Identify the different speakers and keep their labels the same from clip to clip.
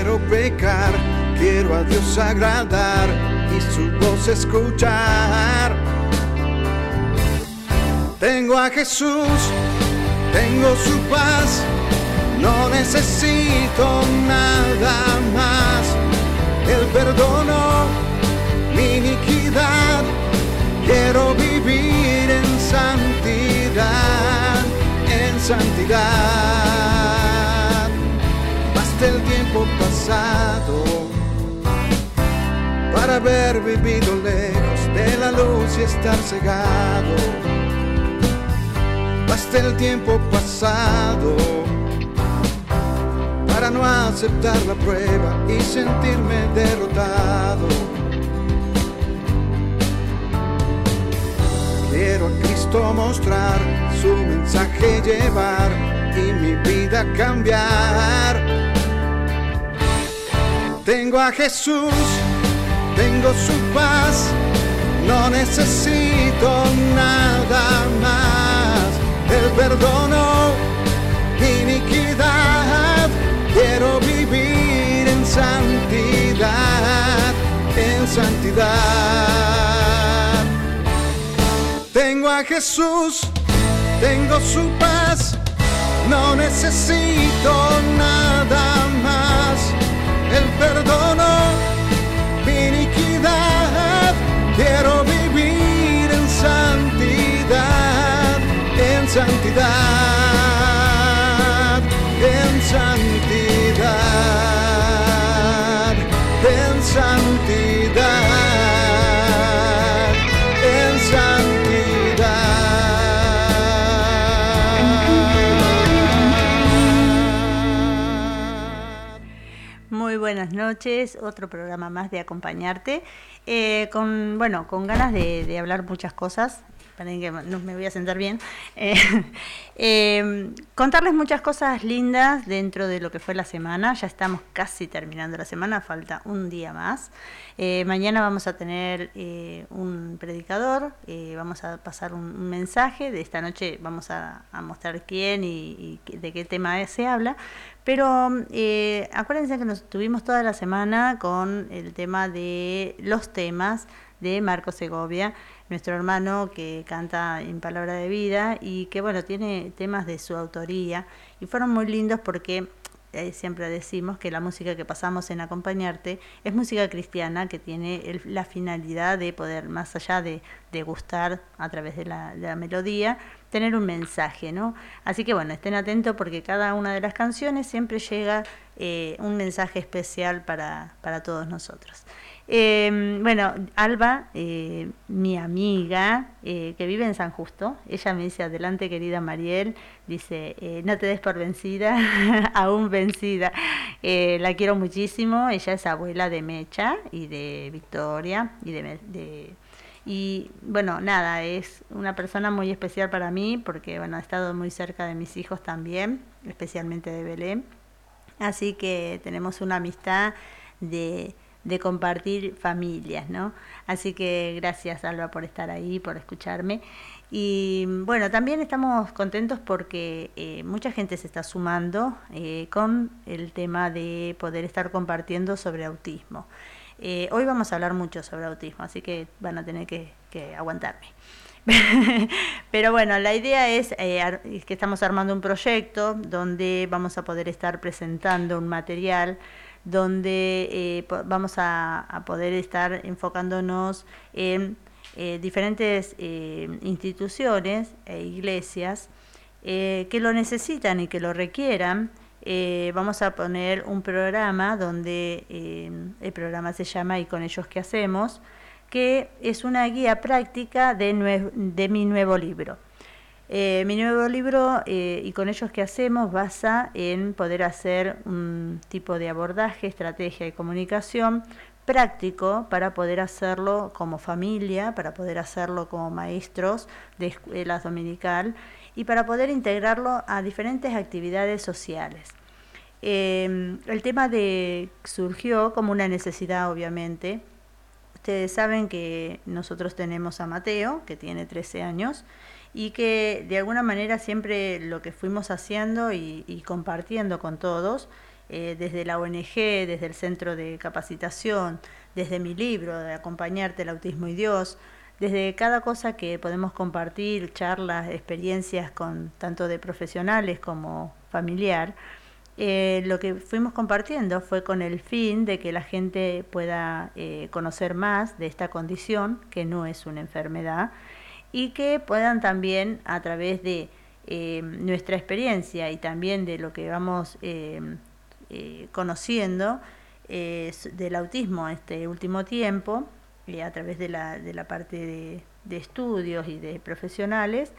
Speaker 1: quiero pecar, quiero a Dios agradar y su voz escuchar. Tengo a Jesús, tengo su paz, no necesito nada más. Él perdonó mi iniquidad, quiero vivir en santidad, en santidad. Basta el tiempo pasado para haber vivido lejos de la luz y estar cegado. Basta el tiempo pasado para no aceptar la prueba y sentirme derrotado. Quiero a Cristo mostrar, su mensaje llevar y mi vida cambiar. Tengo a Jesús, tengo su paz, no necesito nada más. Él perdonó mi iniquidad, quiero vivir en santidad, en santidad. Tengo a Jesús, tengo su paz, no necesito nada más. Él perdonó mi iniquidad, quiero vivir en santidad, en santidad, en santidad, en santidad, en santidad.
Speaker 2: Muy buenas noches, otro programa más de acompañarte, con ganas de hablar muchas cosas. Esperen que no me voy a sentar bien. Contarles muchas cosas lindas dentro de lo que fue la semana. Ya estamos casi terminando la semana, falta un día más. Mañana vamos a tener un predicador, vamos a pasar un mensaje. De esta noche vamos a mostrar quién y de qué tema se habla. Pero acuérdense que nos tuvimos toda la semana con el tema de los temas de Marco Segovia, nuestro hermano que canta en Palabra de Vida y que tiene temas de su autoría y fueron muy lindos porque siempre decimos que la música que pasamos en Acompañarte es música cristiana que tiene la finalidad de poder, más allá de gustar a través de la melodía, tener un mensaje, ¿no? Así que estén atentos porque cada una de las canciones siempre llega un mensaje especial para todos nosotros. Alba, mi amiga, que vive en San Justo, ella me dice: adelante querida Mariel, dice, no te des por vencida, aún vencida. La quiero muchísimo, ella es abuela de Mecha y de Victoria y es una persona muy especial para mí porque ha estado muy cerca de mis hijos también, especialmente de Belén, así que tenemos una amistad de compartir familias, ¿no? Así que gracias, Alba, por estar ahí, por escucharme. Y también estamos contentos porque mucha gente se está sumando con el tema de poder estar compartiendo sobre autismo. Hoy vamos a hablar mucho sobre autismo, así que van a tener que aguantarme. Pero la idea es que estamos armando un proyecto donde vamos a poder estar presentando un material donde vamos a poder estar enfocándonos en diferentes instituciones e iglesias que lo necesitan y que lo requieran. Vamos a poner un programa donde el programa se llama ¿Y con ellos qué hacemos?, que es una guía práctica de mi nuevo libro. Mi nuevo libro, ¿Y con ellos qué hacemos?, basa en poder hacer un tipo de abordaje, estrategia de comunicación práctico para poder hacerlo como familia, para poder hacerlo como maestros de escuelas dominical y para poder integrarlo a diferentes actividades sociales. El tema surgió como una necesidad, obviamente. Ustedes saben que nosotros tenemos a Mateo, que tiene 13 años, y que de alguna manera siempre lo que fuimos haciendo y compartiendo con todos desde la ONG, desde el Centro de Capacitación, desde mi libro de Acompañarte el autismo y Dios, desde cada cosa que podemos compartir, charlas, experiencias con tanto de profesionales como familiar, lo que fuimos compartiendo fue con el fin de que la gente pueda conocer más de esta condición, que no es una enfermedad, y que puedan también a través de nuestra experiencia y también de lo que vamos conociendo del autismo este último tiempo, a través de la parte de estudios y de profesionales,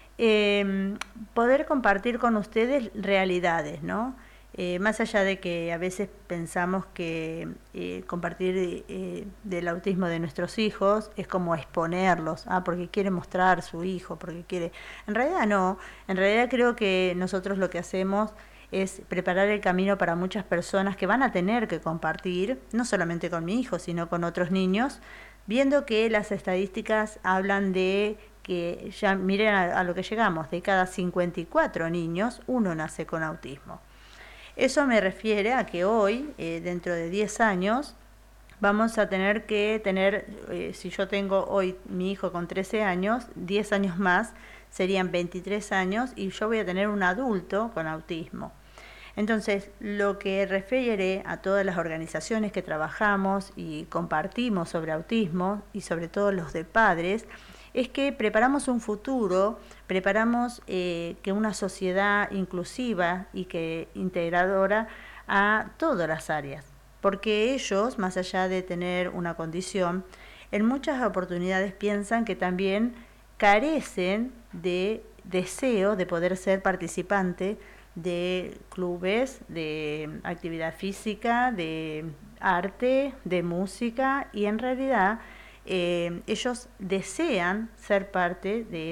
Speaker 2: poder compartir con ustedes realidades, ¿no? Más allá de que a veces pensamos que compartir del autismo de nuestros hijos es como exponerlos, porque quiere mostrar su hijo, porque quiere... En realidad no, en realidad creo que nosotros lo que hacemos es preparar el camino para muchas personas que van a tener que compartir, no solamente con mi hijo, sino con otros niños, viendo que las estadísticas hablan de que, ya miren a lo que llegamos, de cada 54 niños, uno nace con autismo. Eso me refiere a que hoy, dentro de 10 años, vamos a tener que tener, si yo tengo hoy mi hijo con 13 años, 10 años más serían 23 años y yo voy a tener un adulto con autismo. Entonces, lo que refiere a todas las organizaciones que trabajamos y compartimos sobre autismo, y sobre todo los de padres, es que preparamos un futuro, preparamos que una sociedad inclusiva y que integradora a todas las áreas, porque ellos, más allá de tener una condición, en muchas oportunidades piensan que también carecen de deseo de poder ser participante de clubes, de actividad física, de arte, de música, y en realidad ellos desean ser parte de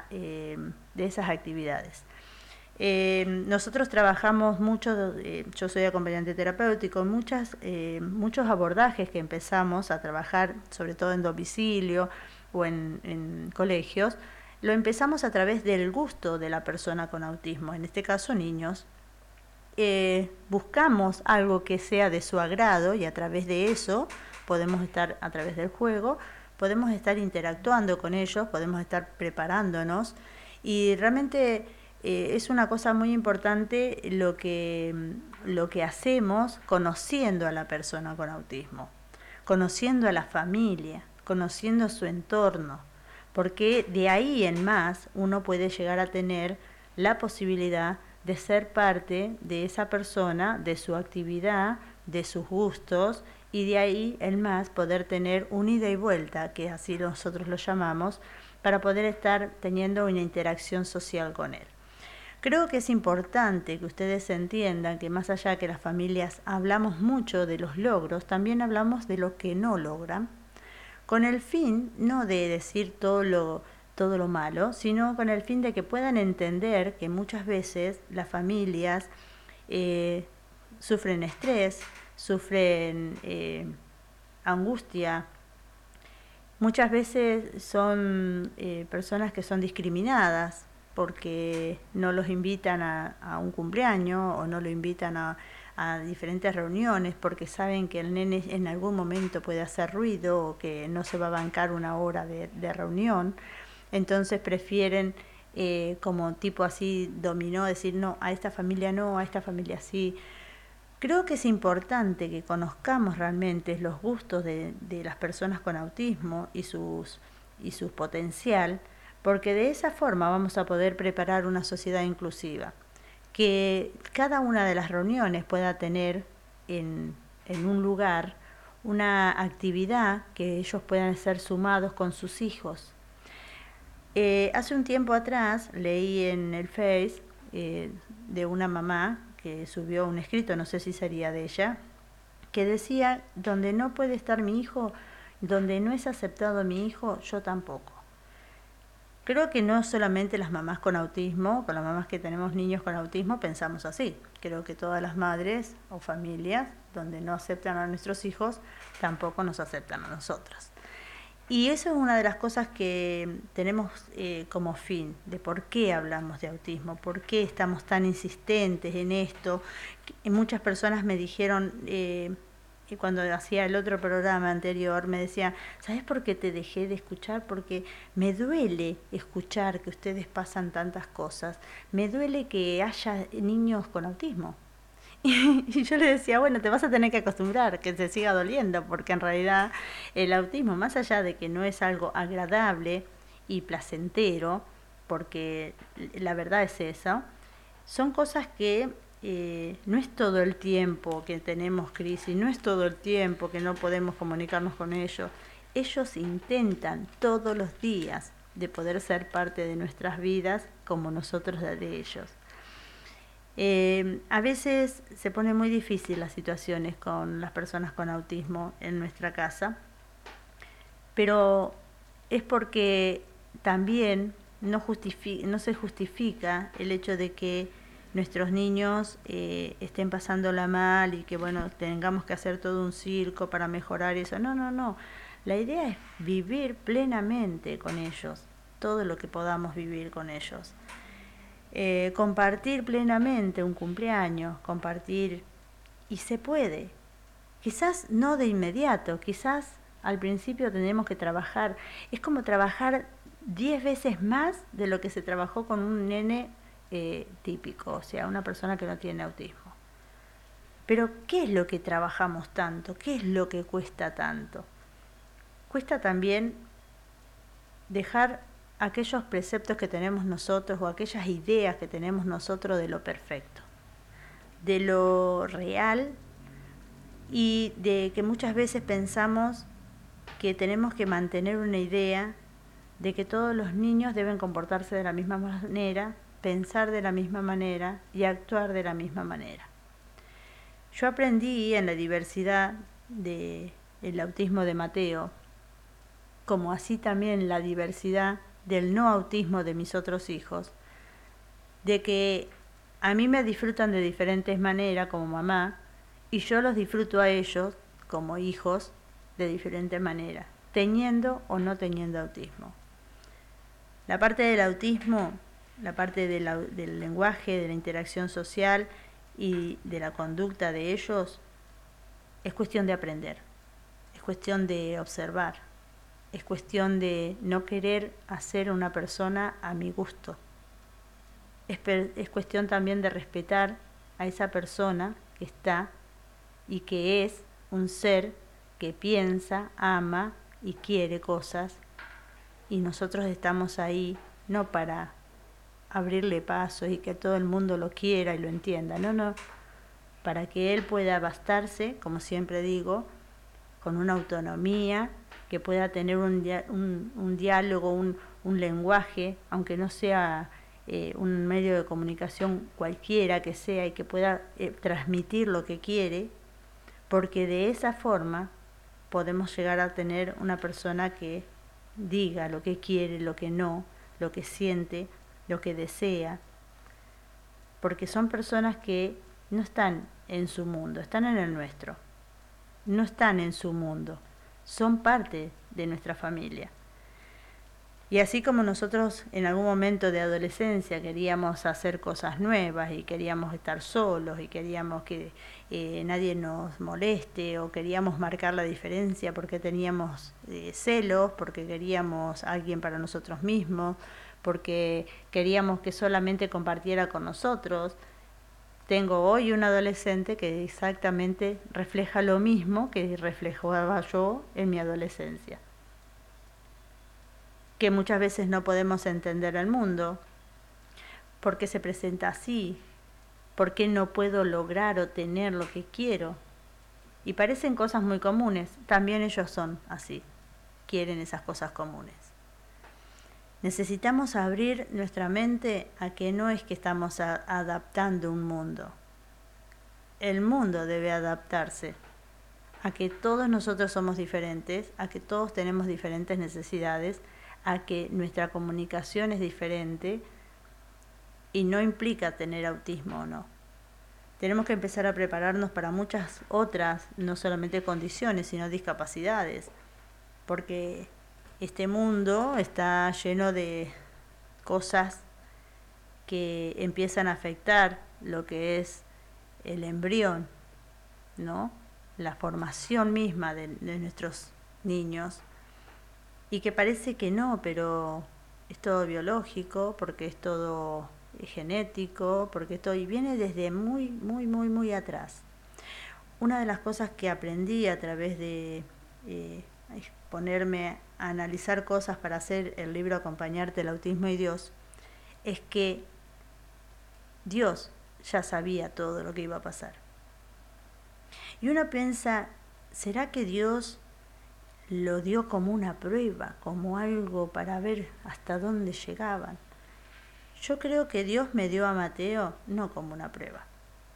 Speaker 2: esas actividades. Nosotros trabajamos mucho, yo soy acompañante terapéutico, muchos abordajes que empezamos a trabajar, sobre todo en domicilio o en colegios, lo empezamos a través del gusto de la persona con autismo, en este caso niños. Buscamos algo que sea de su agrado y a través de eso podemos estar, a través del juego, podemos estar interactuando con ellos, podemos estar preparándonos, y realmente es una cosa muy importante lo que hacemos conociendo a la persona con autismo, conociendo a la familia, conociendo su entorno, porque de ahí en más uno puede llegar a tener la posibilidad de ser parte de esa persona, de su actividad, de sus gustos, y de ahí en más poder tener un ida y vuelta, que así nosotros lo llamamos, para poder estar teniendo una interacción social con él. Creo que es importante que ustedes entiendan que más allá que las familias hablamos mucho de los logros, también hablamos de lo que no logran, con el fin no de decir todo lo malo, sino con el fin de que puedan entender que muchas veces las familias sufren estrés, sufren angustia. Muchas veces son personas que son discriminadas porque no los invitan a un cumpleaños o no lo invitan a diferentes reuniones porque saben que el nene en algún momento puede hacer ruido o que no se va a bancar una hora de reunión. Entonces prefieren como tipo así dominó, decir no, a esta familia no, a esta familia sí. Creo que es importante que conozcamos realmente los gustos de las personas con autismo y su potencial, porque de esa forma vamos a poder preparar una sociedad inclusiva. Que cada una de las reuniones pueda tener en un lugar una actividad que ellos puedan ser sumados con sus hijos. Hace un tiempo atrás leí en el Face de una mamá que subió un escrito, no sé si sería de ella, que decía, donde no puede estar mi hijo, donde no es aceptado mi hijo, yo tampoco. Creo que no solamente las mamás con autismo, con las mamás que tenemos niños con autismo, pensamos así. Creo que todas las madres o familias donde no aceptan a nuestros hijos, tampoco nos aceptan a nosotros. Y eso es una de las cosas que tenemos como fin, de por qué hablamos de autismo, por qué estamos tan insistentes en esto. Y muchas personas me dijeron, y cuando hacía el otro programa anterior, me decían, ¿sabes por qué te dejé de escuchar? Porque me duele escuchar que ustedes pasan tantas cosas, me duele que haya niños con autismo. Y yo le decía, bueno, te vas a tener que acostumbrar, que te siga doliendo, porque en realidad el autismo, más allá de que no es algo agradable y placentero, porque la verdad es eso, son cosas que no es todo el tiempo que tenemos crisis, no es todo el tiempo que no podemos comunicarnos con ellos. Ellos intentan todos los días de poder ser parte de nuestras vidas como nosotros de ellos. A veces se pone muy difícil las situaciones con las personas con autismo en nuestra casa, pero es porque también no se justifica el hecho de que nuestros niños estén pasándola mal y que bueno, tengamos que hacer todo un circo para mejorar eso. No, no, no. La idea es vivir plenamente con ellos, todo lo que podamos vivir con ellos. Compartir plenamente un cumpleaños, compartir, y se puede. Quizás no de inmediato, quizás al principio tenemos que trabajar. Es como trabajar 10 veces más de lo que se trabajó con un nene típico, o sea, una persona que no tiene autismo. Pero ¿qué es lo que trabajamos tanto? ¿Qué es lo que cuesta tanto? Cuesta también dejar aquellos preceptos que tenemos nosotros o aquellas ideas que tenemos nosotros de lo perfecto, de lo real, y de que muchas veces pensamos que tenemos que mantener una idea de que todos los niños deben comportarse de la misma manera, pensar de la misma manera y actuar de la misma manera. Yo aprendí en la diversidad del autismo de Mateo, como así también la diversidad del no autismo de mis otros hijos, de que a mí me disfrutan de diferentes maneras como mamá y yo los disfruto a ellos como hijos de diferentes maneras, teniendo o no teniendo autismo. La parte del autismo, la parte del lenguaje, de la interacción social y de la conducta de ellos, es cuestión de aprender, es cuestión de observar, es cuestión de no querer hacer una persona a mi gusto. Es cuestión también de respetar a esa persona que está y que es un ser que piensa, ama y quiere cosas, y nosotros estamos ahí no para abrirle paso y que todo el mundo lo quiera y lo entienda, no, para que él pueda bastarse, como siempre digo, con una autonomía, que pueda tener un diálogo, un lenguaje, aunque no sea un medio de comunicación cualquiera que sea, y que pueda transmitir lo que quiere, porque de esa forma podemos llegar a tener una persona que diga lo que quiere, lo que no, lo que siente, lo que desea, porque son personas que no están en su mundo, están en el nuestro, no están en su mundo, son parte de nuestra familia. Y así como nosotros en algún momento de adolescencia queríamos hacer cosas nuevas y queríamos estar solos y queríamos que nadie nos moleste, o queríamos marcar la diferencia porque teníamos celos, porque queríamos a alguien para nosotros mismos, porque queríamos que solamente compartiera con nosotros, tengo hoy un adolescente que exactamente refleja lo mismo que reflejaba yo en mi adolescencia. Que muchas veces no podemos entender el mundo. ¿Por qué se presenta así? ¿Por qué no puedo lograr o tener lo que quiero? Y parecen cosas muy comunes. También ellos son así. Quieren esas cosas comunes. Necesitamos abrir nuestra mente a que no es que estamos adaptando un mundo. El mundo debe adaptarse a que todos nosotros somos diferentes, a que todos tenemos diferentes necesidades, a que nuestra comunicación es diferente y no implica tener autismo o no. Tenemos que empezar a prepararnos para muchas otras, no solamente condiciones, sino discapacidades, porque este mundo está lleno de cosas que empiezan a afectar lo que es el embrión, ¿no? La formación misma de nuestros niños, y que parece que no, pero es todo biológico, porque es todo genético, porque todo, y viene desde muy, muy, muy, muy atrás. Una de las cosas que aprendí a través de ponerme a analizar cosas para hacer el libro Acompañarte, el autismo y Dios, es que Dios ya sabía todo lo que iba a pasar. Y uno piensa, ¿será que Dios lo dio como una prueba, como algo para ver hasta dónde llegaban? Yo creo que Dios me dio a Mateo no como una prueba.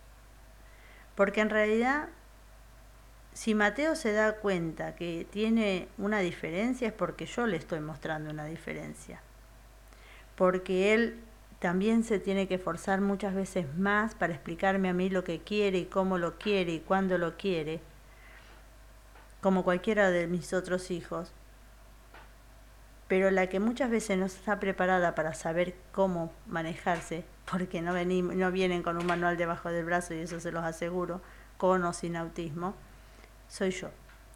Speaker 2: Porque en realidad, si Mateo se da cuenta que tiene una diferencia, es porque yo le estoy mostrando una diferencia. Porque él también se tiene que esforzar muchas veces más para explicarme a mí lo que quiere y cómo lo quiere y cuándo lo quiere, como cualquiera de mis otros hijos. Pero la que muchas veces no está preparada para saber cómo manejarse, porque no vienen con un manual debajo del brazo, y eso se los aseguro, con o sin autismo, soy yo.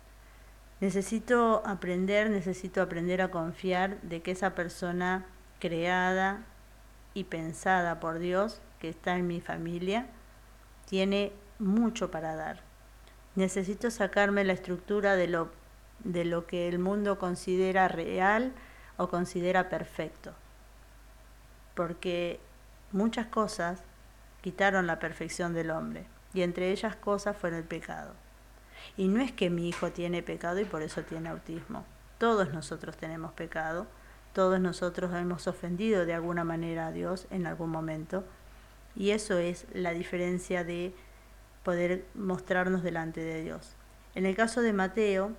Speaker 2: Necesito aprender a confiar de que esa persona creada y pensada por Dios, que está en mi familia, tiene mucho para dar. Necesito sacarme la estructura de lo que el mundo considera real o considera perfecto. Porque muchas cosas quitaron la perfección del hombre, y entre ellas cosas fue el pecado. Y no es que mi hijo tiene pecado y por eso tiene autismo. Todos nosotros tenemos pecado, todos nosotros hemos ofendido de alguna manera a Dios en algún momento, y eso es la diferencia de poder mostrarnos delante de Dios. En el caso de Mateo,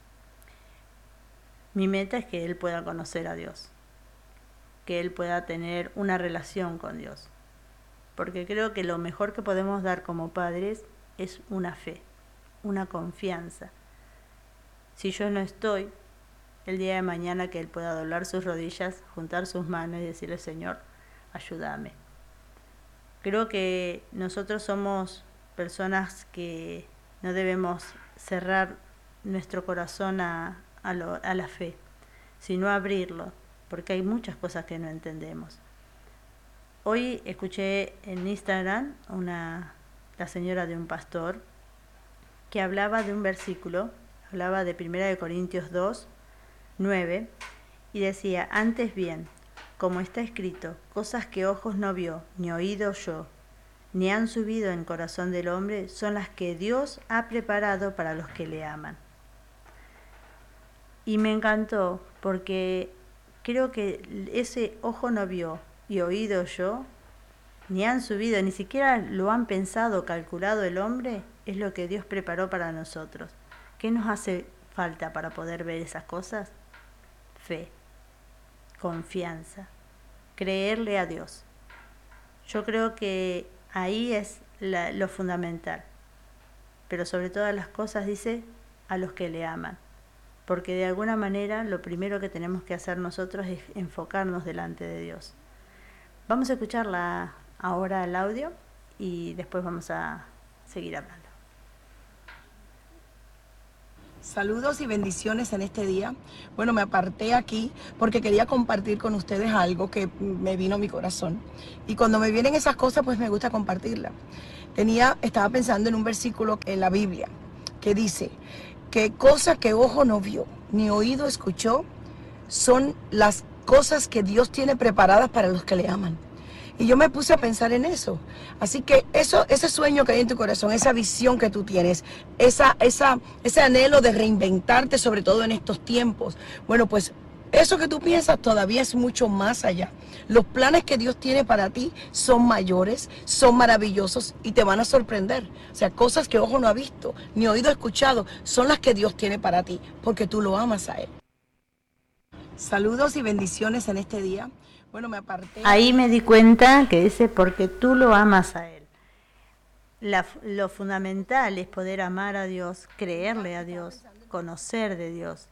Speaker 2: mi meta es que él pueda conocer a Dios, que él pueda tener una relación con Dios, porque creo que lo mejor que podemos dar como padres es una fe, una confianza. Si yo no estoy, el día de mañana que él pueda doblar sus rodillas, juntar sus manos y decirle: Señor, ayúdame. Creo que nosotros somos personas que no debemos cerrar nuestro corazón a la fe, sino abrirlo, porque hay muchas cosas que no entendemos. Hoy escuché en Instagram la señora de un pastor que hablaba de un versículo, hablaba de 1 Corintios 2, 9, y decía: antes bien, como está escrito, cosas que ojos no vio, ni oído oyó, ni han subido en corazón del hombre, son las que Dios ha preparado para los que le aman. Y me encantó, porque creo que ese ojo no vio y oído oyó, ni han subido, ni siquiera lo han pensado, calculado el hombre, es lo que Dios preparó para nosotros. ¿Qué nos hace falta para poder ver esas cosas? Fe, confianza, creerle a Dios. Yo creo que ahí es lo fundamental. Pero sobre todas las cosas dice: a los que le aman. Porque de alguna manera lo primero que tenemos que hacer nosotros es enfocarnos delante de Dios. Vamos a escucharla ahora el audio y después vamos a seguir hablando.
Speaker 3: Saludos y bendiciones en este día. Bueno, me aparté aquí porque quería compartir con ustedes algo que me vino a mi corazón. Y cuando me vienen esas cosas, pues me gusta compartirlas. Estaba pensando en un versículo en la Biblia que dice que cosas que ojo no vio, ni oído escuchó, son las cosas que Dios tiene preparadas para los que le aman. Y yo me puse a pensar en eso. Así que ese sueño que hay en tu corazón, esa visión que tú tienes, ese anhelo de reinventarte, sobre todo en estos tiempos, bueno, pues eso que tú piensas todavía es mucho más allá. Los planes que Dios tiene para ti son mayores, son maravillosos y te van a sorprender. O sea, cosas que ojo no ha visto, ni oído ha escuchado, son las que Dios tiene para ti, porque tú lo amas a Él. Saludos y bendiciones en este día. Bueno, me aparté.
Speaker 2: Ahí me di cuenta que dice: porque tú lo amas a Él. Lo fundamental es poder amar a Dios, creerle a Dios, conocer de Dios,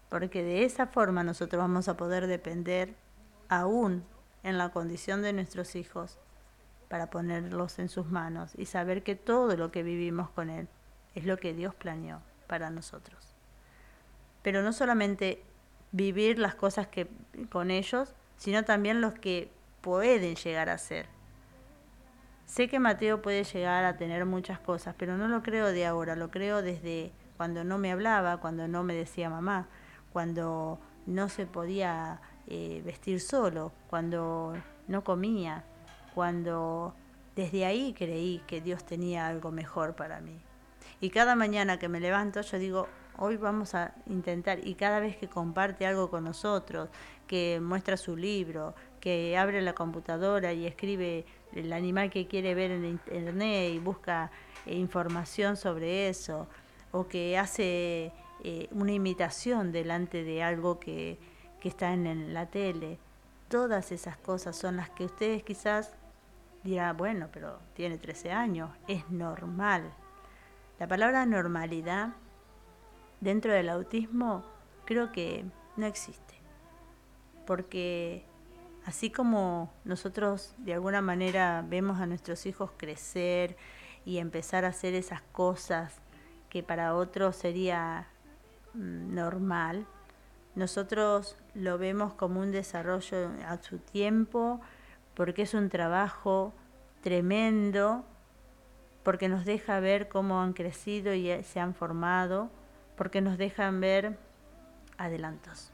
Speaker 2: porque de esa forma nosotros vamos a poder depender aún en la condición de nuestros hijos para ponerlos en sus manos y saber que todo lo que vivimos con Él es lo que Dios planeó para nosotros. Pero no solamente vivir las cosas que con ellos, sino también los que pueden llegar a ser. Sé que Mateo puede llegar a tener muchas cosas, pero no lo creo de ahora, lo creo desde cuando no me hablaba, cuando no me decía mamá, cuando no se podía vestir solo, cuando no comía, cuando desde ahí creí que Dios tenía algo mejor para mí. Y cada mañana que me levanto yo digo, hoy vamos a intentar, y cada vez que comparte algo con nosotros, que muestra su libro, que abre la computadora y escribe el animal que quiere ver en internet y busca información sobre eso, o que hace una imitación delante de algo que está en la tele. Todas esas cosas son las que ustedes quizás dirán, bueno, pero tiene 13 años, es normal. La palabra normalidad dentro del autismo creo que no existe, porque así como nosotros de alguna manera vemos a nuestros hijos crecer y empezar a hacer esas cosas que para otros sería normal, nosotros lo vemos como un desarrollo a su tiempo, porque es un trabajo tremendo, porque nos deja ver cómo han crecido y se han formado, porque nos dejan ver adelantos.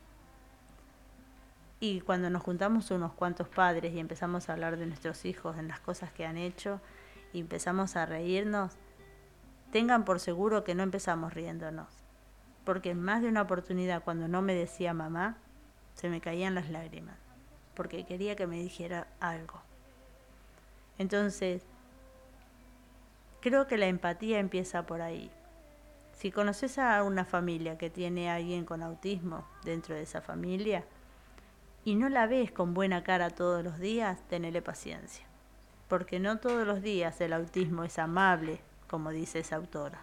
Speaker 2: Y cuando nos juntamos unos cuantos padres y empezamos a hablar de nuestros hijos, en las cosas que han hecho, y empezamos a reírnos, tengan por seguro que no empezamos riéndonos. Porque en más de una oportunidad, cuando no me decía mamá, se me caían las lágrimas, porque quería que me dijera algo. Entonces, creo que la empatía empieza por ahí. Si conoces a una familia que tiene a alguien con autismo dentro de esa familia y no la ves con buena cara todos los días, tenele paciencia, porque no todos los días el autismo es amable, como dice esa autora.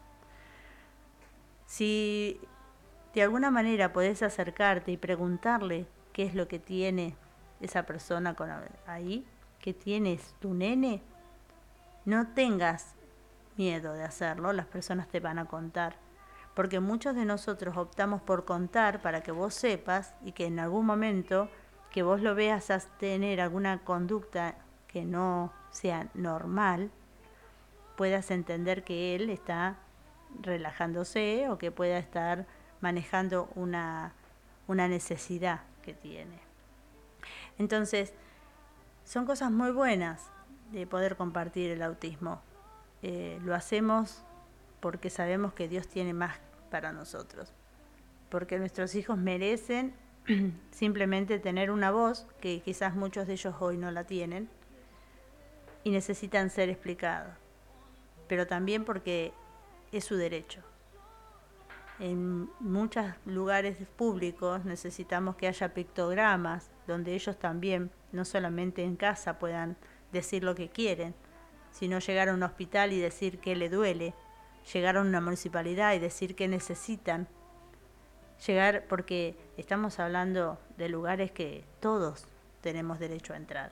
Speaker 2: Si de alguna manera podés acercarte y preguntarle qué es lo que tiene esa persona ahí, qué tienes tu nene, no tengas miedo de hacerlo, las personas te van a contar, porque muchos de nosotros optamos por contar para que vos sepas y que en algún momento que vos lo veas a tener alguna conducta que no sea normal, puedas entender que él está relajándose o que pueda estar manejando una necesidad que tiene. Entonces, son cosas muy buenas de poder compartir el autismo. Lo hacemos porque sabemos que Dios tiene más para nosotros, porque nuestros hijos merecen simplemente tener una voz que quizás muchos de ellos hoy no la tienen y necesitan ser explicados, pero también porque es su derecho. En muchos lugares públicos necesitamos que haya pictogramas donde ellos también, no solamente en casa, puedan decir lo que quieren, sino llegar a un hospital y decir qué le duele, llegar a una municipalidad y decir qué necesitan, llegar, porque estamos hablando de lugares que todos tenemos derecho a entrar.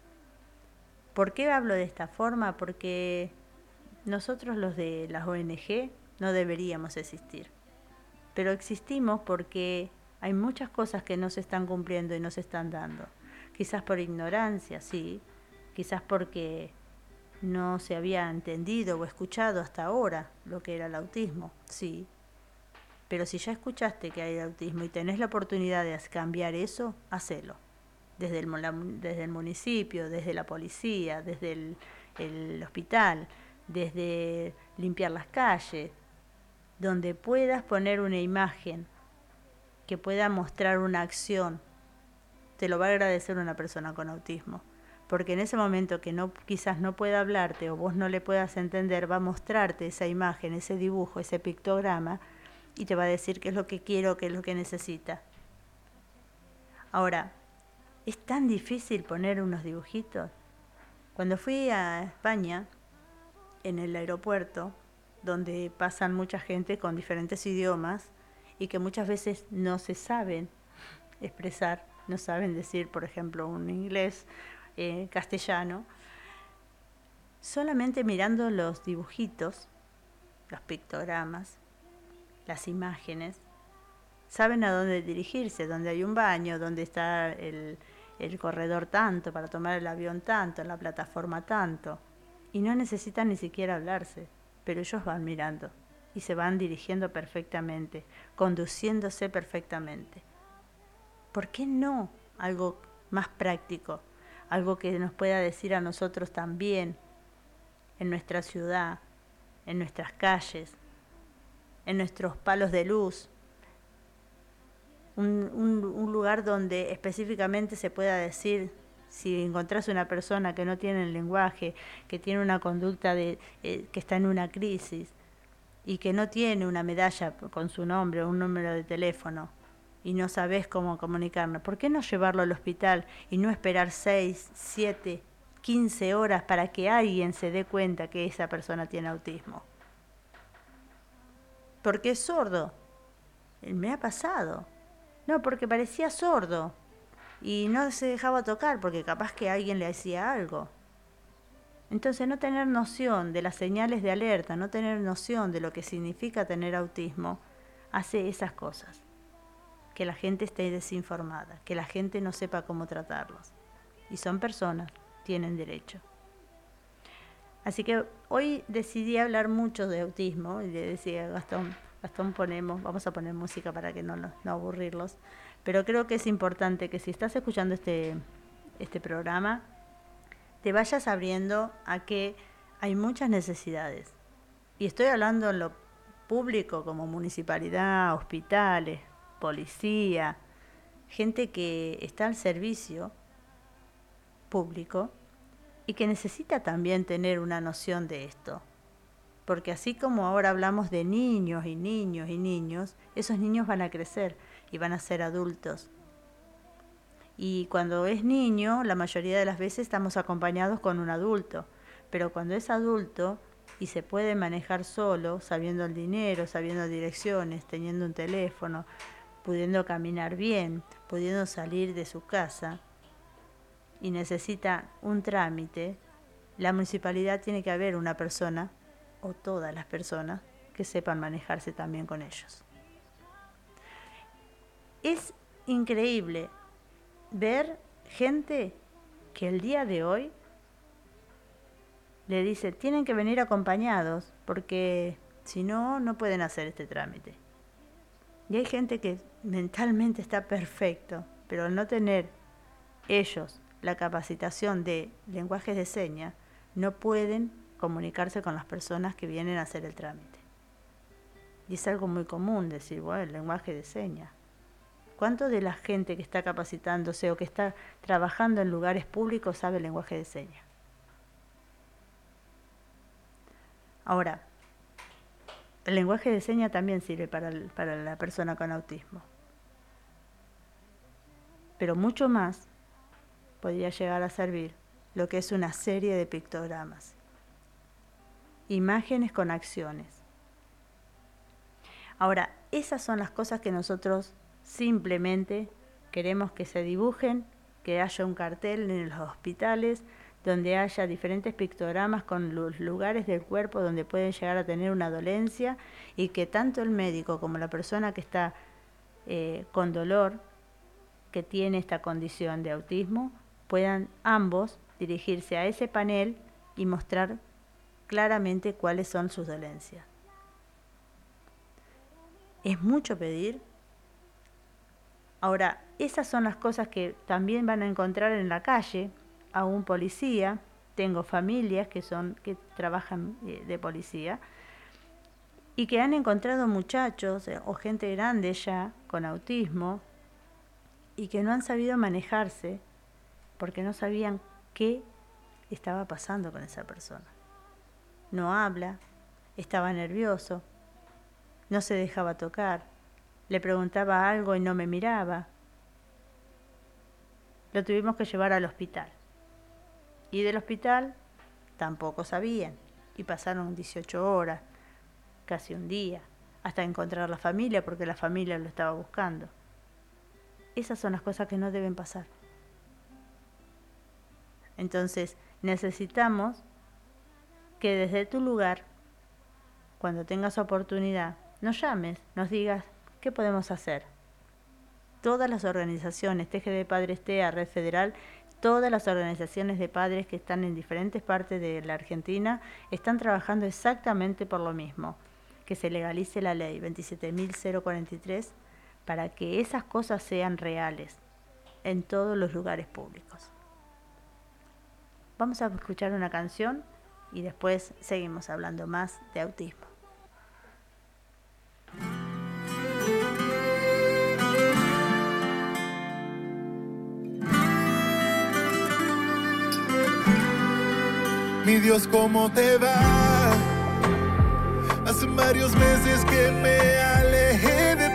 Speaker 2: ¿Por qué hablo de esta forma? Porque nosotros los de las ONG no deberíamos existir, pero existimos porque hay muchas cosas que no se están cumpliendo y no se están dando. Quizás por ignorancia, sí, quizás porque no se había entendido o escuchado hasta ahora lo que era el autismo, sí. Pero si ya escuchaste que hay autismo y tenés la oportunidad de cambiar eso, hacelo. Desde el municipio, desde la policía, desde el hospital, desde limpiar las calles, donde puedas poner una imagen que pueda mostrar una acción, te lo va a agradecer una persona con autismo. Porque en ese momento que quizás no pueda hablarte o vos no le puedas entender, va a mostrarte esa imagen, ese dibujo, ese pictograma y te va a decir qué es lo que quiero, qué es lo que necesita. Ahora, es tan difícil poner unos dibujitos. Cuando fui a España, en el aeropuerto, donde pasan mucha gente con diferentes idiomas, y que muchas veces no se saben expresar, no saben decir, por ejemplo, un inglés castellano, solamente mirando los dibujitos, los pictogramas, las imágenes, saben a dónde dirigirse, dónde hay un baño, dónde está el corredor tanto, para tomar el avión tanto, la plataforma tanto. Y no necesitan ni siquiera hablarse, pero ellos van mirando y se van dirigiendo perfectamente, conduciéndose perfectamente. ¿Por qué no algo más práctico? Algo que nos pueda decir a nosotros también, en nuestra ciudad, en nuestras calles, en nuestros palos de luz. Un lugar donde específicamente se pueda decir, si encontrás una persona que no tiene el lenguaje, que tiene una conducta que está en una crisis y que no tiene una medalla con su nombre o un número de teléfono y no sabés cómo comunicarnos, ¿por qué no llevarlo al hospital y no esperar 6, 7, 15 horas para que alguien se dé cuenta que esa persona tiene autismo? Porque es sordo. Me ha pasado. No, porque parecía sordo y no se dejaba tocar porque capaz que alguien le hacía algo. Entonces no tener noción de las señales de alerta, no tener noción de lo que significa tener autismo, hace esas cosas. Que la gente esté desinformada, que la gente no sepa cómo tratarlos. Y son personas, tienen derecho. Así que hoy decidí hablar mucho de autismo y le decía a Gastón, vamos a poner música para que no aburrirlos, pero creo que es importante que si estás escuchando este programa, te vayas abriendo a que hay muchas necesidades. Y estoy hablando en lo público como municipalidad, hospitales, policía, gente que está al servicio público y que necesita también tener una noción de esto. Porque así como ahora hablamos de niños y niños y niños, esos niños van a crecer y van a ser adultos. Y cuando es niño, la mayoría de las veces estamos acompañados con un adulto. Pero cuando es adulto y se puede manejar solo, sabiendo el dinero, sabiendo direcciones, teniendo un teléfono, pudiendo caminar bien, pudiendo salir de su casa y necesita un trámite, la municipalidad tiene que haber una persona o todas las personas que sepan manejarse también con ellos. Es increíble ver gente que el día de hoy le dice, tienen que venir acompañados porque si no, no pueden hacer este trámite. Y hay gente que mentalmente está perfecto, pero al no tener ellos la capacitación de lenguajes de señas, no pueden comunicarse con las personas que vienen a hacer el trámite. Y es algo muy común decir, bueno, el lenguaje de señas. ¿Cuánto de la gente que está capacitándose o que está trabajando en lugares públicos sabe el lenguaje de señas? Ahora, el lenguaje de señas también sirve para la persona con autismo. Pero mucho más podría llegar a servir lo que es una serie de pictogramas. Imágenes con acciones. Ahora, esas son las cosas que nosotros simplemente queremos que se dibujen, que haya un cartel en los hospitales donde haya diferentes pictogramas con los lugares del cuerpo donde pueden llegar a tener una dolencia y que tanto el médico como la persona que está con dolor, que tiene esta condición de autismo, puedan ambos dirigirse a ese panel y mostrar claramente cuáles son sus dolencias. ¿Es mucho pedir? Ahora, esas son las cosas que también van a encontrar en la calle a un policía. Tengo familias que trabajan de policía y que han encontrado muchachos o gente grande ya con autismo y que no han sabido manejarse porque no sabían qué estaba pasando con esa persona. No habla, estaba nervioso, no se dejaba tocar, le preguntaba algo y no me miraba. Lo tuvimos que llevar al hospital. Y del hospital tampoco sabían. Y pasaron 18 horas, casi un día, hasta encontrar la familia, porque la familia lo estaba buscando. Esas son las cosas que no deben pasar. Entonces, necesitamos que desde tu lugar, cuando tengas oportunidad, nos llames, nos digas qué podemos hacer. Todas las organizaciones, TGD Padres TEA, Red Federal, todas las organizaciones de padres que están en diferentes partes de la Argentina están trabajando exactamente por lo mismo, que se legalice la ley 27.043 para que esas cosas sean reales en todos los lugares públicos. Vamos a escuchar una canción y después seguimos hablando más de autismo.
Speaker 4: Mi Dios, ¿cómo te va? Hace varios meses que me alejé de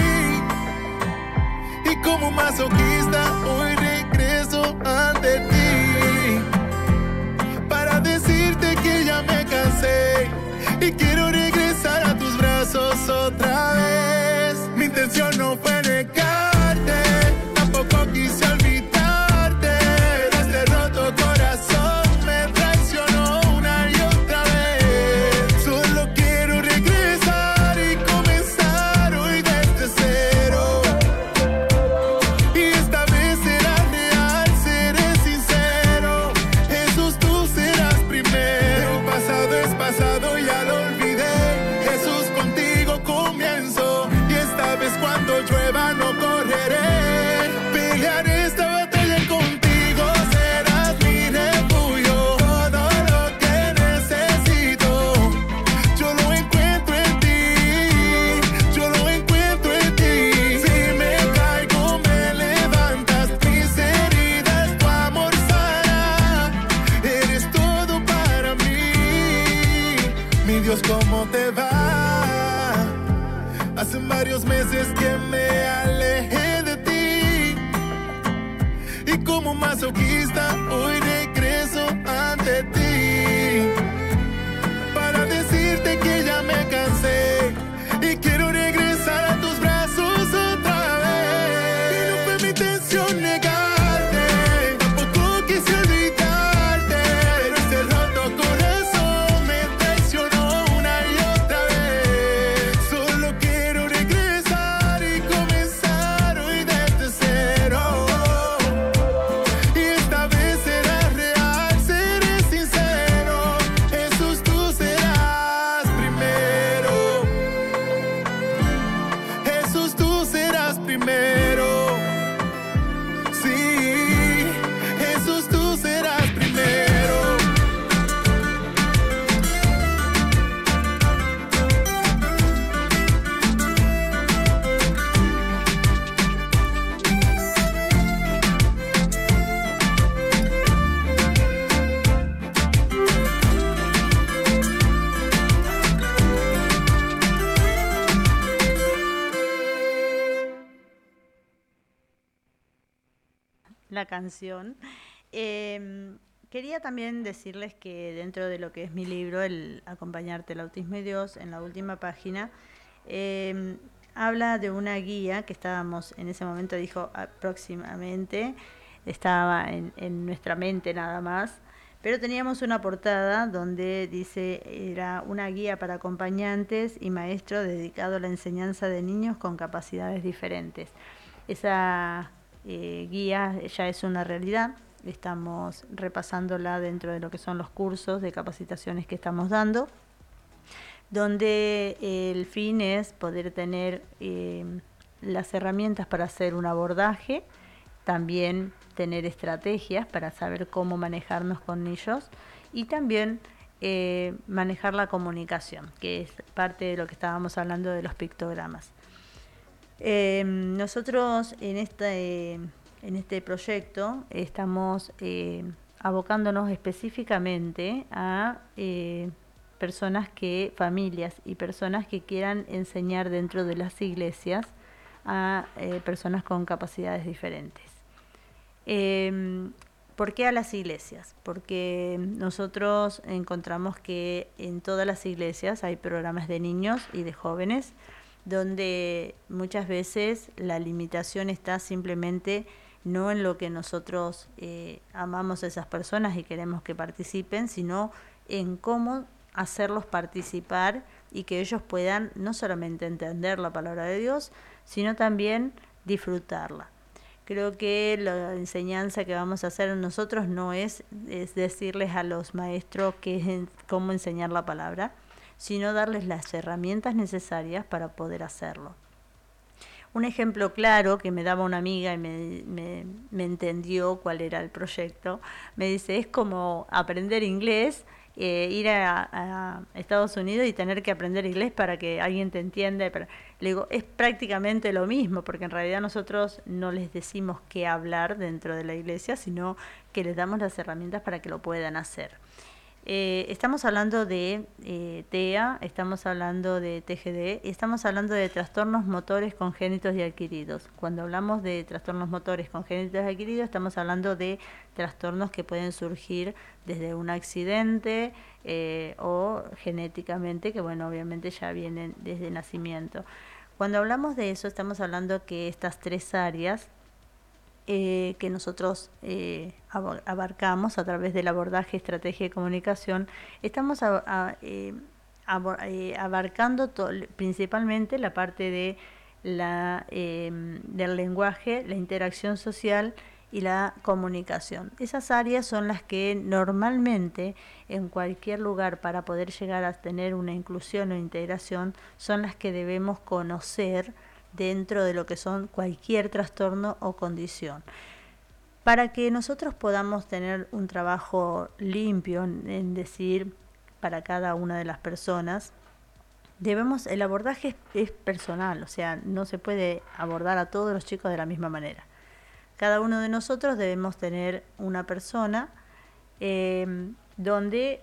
Speaker 4: ti y como masoquista hoy regreso ante ti para decirte que ya me cansé y quiero regresar a tus brazos otra vez. Mi intención no fue negarte, tampoco quise olvidarte, pero este roto corazón varios meses que me alejé de ti y como masoquista hoy regreso ante ti para decirte que ya me cansé y quiero regresar a tus brazos otra vez. Y no fue mi intención negarte, tampoco quise olvidarte, pero este roto corazón me traicionó una y otra vez. Solo quiero regresar y comenzar hoy desde cero. Y esta vez será real, seré sincero. Jesús, tú serás primero. Jesús, tú serás primero. Sí, Jesús, tú serás primero.
Speaker 2: La canción. Quería también decirles que dentro de lo que es mi libro, el Acompañarte el Autismo y Dios, en la última página, habla de una guía que estábamos, en ese momento dijo próximamente, estaba en nuestra mente nada más, pero teníamos una portada donde dice, era una guía para acompañantes y maestros dedicado a la enseñanza de niños con capacidades diferentes. Esa guía ya es una realidad, estamos repasándola dentro de lo que son los cursos de capacitaciones que estamos dando, donde el fin es poder tener las herramientas para hacer un abordaje, también tener estrategias para saber cómo manejarnos con ellos y también manejar la comunicación, que es parte de lo que estábamos hablando de los pictogramas. Nosotros en este proyecto estamos abocándonos específicamente a familias y personas que quieran enseñar dentro de las iglesias a personas con capacidades diferentes. ¿Por qué a las iglesias? Porque nosotros encontramos que en todas las iglesias hay programas de niños y de jóvenes donde muchas veces la limitación está simplemente no en lo que nosotros amamos a esas personas y queremos que participen, sino en cómo hacerlos participar y que ellos puedan no solamente entender la palabra de Dios, sino también disfrutarla. Creo que la enseñanza que vamos a hacer nosotros no es decirles a los maestros cómo enseñar la palabra, sino darles las herramientas necesarias para poder hacerlo. Un ejemplo claro que me daba una amiga y me entendió cuál era el proyecto, me dice, es como aprender inglés, ir a Estados Unidos y tener que aprender inglés para que alguien te entienda. Le digo, es prácticamente lo mismo, porque en realidad nosotros no les decimos qué hablar dentro de la iglesia, sino que les damos las herramientas para que lo puedan hacer. Estamos hablando de TEA, estamos hablando de TGD, y estamos hablando de trastornos motores congénitos y adquiridos. Cuando hablamos de trastornos motores congénitos y adquiridos, estamos hablando de trastornos que pueden surgir desde un accidente o genéticamente, que bueno, obviamente ya vienen desde nacimiento. Cuando hablamos de eso, estamos hablando que estas tres áreas que nosotros abarcamos a través del abordaje, estrategia y comunicación, estamos abarcando principalmente la parte de del lenguaje, la interacción social y la comunicación. Esas áreas son las que normalmente en cualquier lugar, para poder llegar a tener una inclusión o integración, son las que debemos conocer dentro de lo que son cualquier trastorno o condición. Para que nosotros podamos tener un trabajo limpio en decir para cada una de las personas, el abordaje es personal, o sea, no se puede abordar a todos los chicos de la misma manera. Cada uno de nosotros debemos tener una persona donde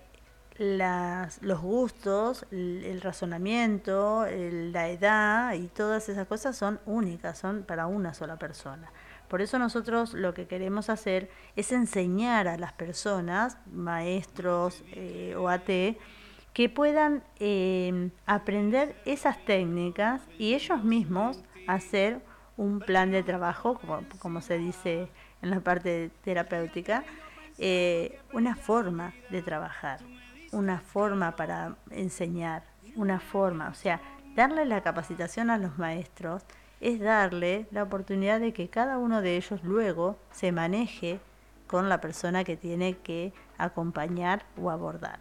Speaker 2: los gustos, el razonamiento, la edad y todas esas cosas son únicas, son para una sola persona. Por eso nosotros lo que queremos hacer es enseñar a las personas, maestros o AT, que puedan aprender esas técnicas y ellos mismos hacer un plan de trabajo, como se dice en la parte terapéutica, una forma de trabajar, una forma para enseñar, una forma, o sea, darle la capacitación a los maestros es darle la oportunidad de que cada uno de ellos luego se maneje con la persona que tiene que acompañar o abordar.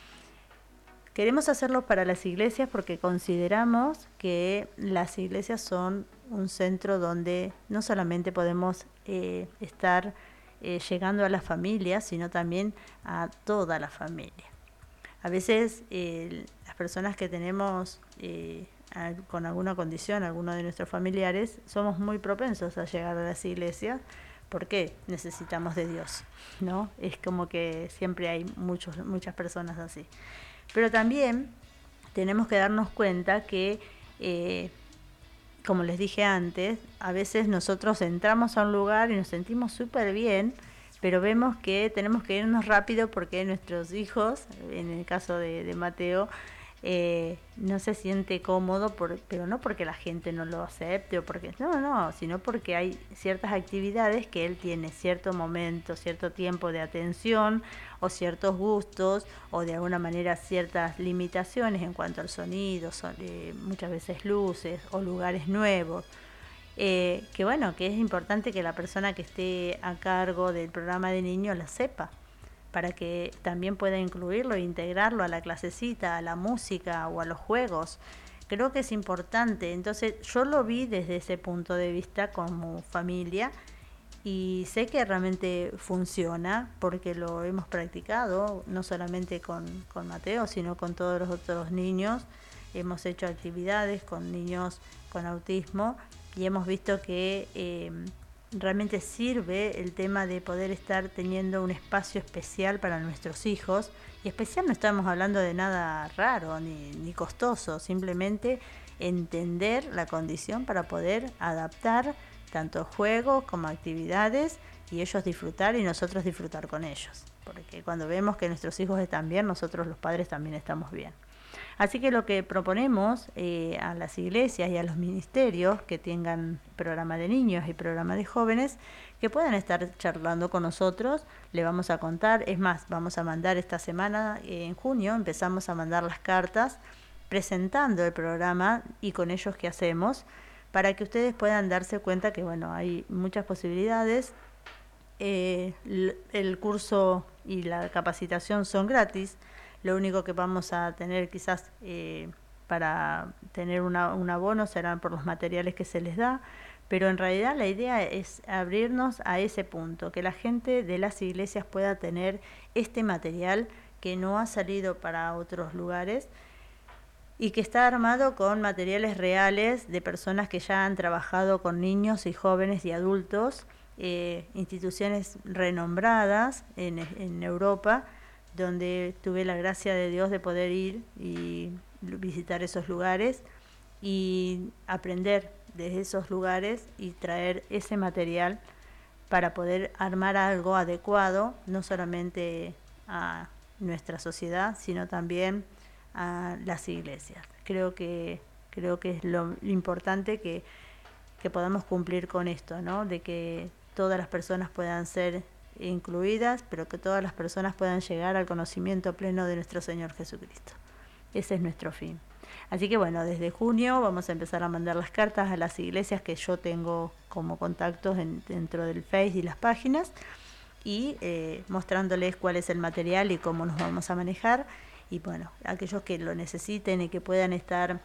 Speaker 2: Queremos hacerlo para las iglesias porque consideramos que las iglesias son un centro donde no solamente podemos estar llegando a las familias, sino también a toda la familia. A veces las personas que tenemos con alguna condición, alguno de nuestros familiares, somos muy propensos a llegar a las iglesias porque necesitamos de Dios, ¿no? Es como que siempre hay muchas personas así. Pero también tenemos que darnos cuenta que, como les dije antes, a veces nosotros entramos a un lugar y nos sentimos súper bien, pero vemos que tenemos que irnos rápido porque nuestros hijos, en el caso de Mateo, no se siente cómodo, pero no porque la gente no lo acepte, sino porque hay ciertas actividades que él tiene cierto momento, cierto tiempo de atención o ciertos gustos o de alguna manera ciertas limitaciones en cuanto al sonido, muchas veces luces o lugares nuevos. Que es importante que la persona que esté a cargo del programa de niños la sepa, para que también pueda incluirlo e integrarlo a la clasecita, a la música o a los juegos. Creo que es importante. Entonces yo lo vi desde ese punto de vista como familia y sé que realmente funciona porque lo hemos practicado, no solamente con Mateo, sino con todos los otros niños. Hemos hecho actividades con niños con autismo y hemos visto que realmente sirve el tema de poder estar teniendo un espacio especial para nuestros hijos. Y especial no estamos hablando de nada raro ni costoso, simplemente entender la condición para poder adaptar tanto juegos como actividades y ellos disfrutar y nosotros disfrutar con ellos, porque cuando vemos que nuestros hijos están bien, nosotros los padres también estamos bien. Así que lo que proponemos a las iglesias y a los ministerios que tengan programa de niños y programa de jóvenes, que puedan estar charlando con nosotros, le vamos a contar, es más, vamos a mandar esta semana, en junio, empezamos a mandar las cartas presentando el programa y con ellos qué hacemos, para que ustedes puedan darse cuenta que, bueno, hay muchas posibilidades. El curso y la capacitación son gratis. Lo único que vamos a tener quizás para tener un abono serán por los materiales que se les da, pero en realidad la idea es abrirnos a ese punto, que la gente de las iglesias pueda tener este material que no ha salido para otros lugares y que está armado con materiales reales de personas que ya han trabajado con niños y jóvenes y adultos, instituciones renombradas en Europa, donde tuve la gracia de Dios de poder ir y visitar esos lugares y aprender de esos lugares y traer ese material para poder armar algo adecuado, no solamente a nuestra sociedad, sino también a las iglesias. Creo que es lo importante que podamos cumplir con esto, ¿no? De que todas las personas puedan ser incluidas, pero que todas las personas puedan llegar al conocimiento pleno de nuestro Señor Jesucristo. Ese es nuestro fin. Así que bueno, desde junio vamos a empezar a mandar las cartas a las iglesias que yo tengo como contactos dentro del Face y las páginas, y mostrándoles cuál es el material y cómo nos vamos a manejar. Y bueno, aquellos que lo necesiten y que puedan estar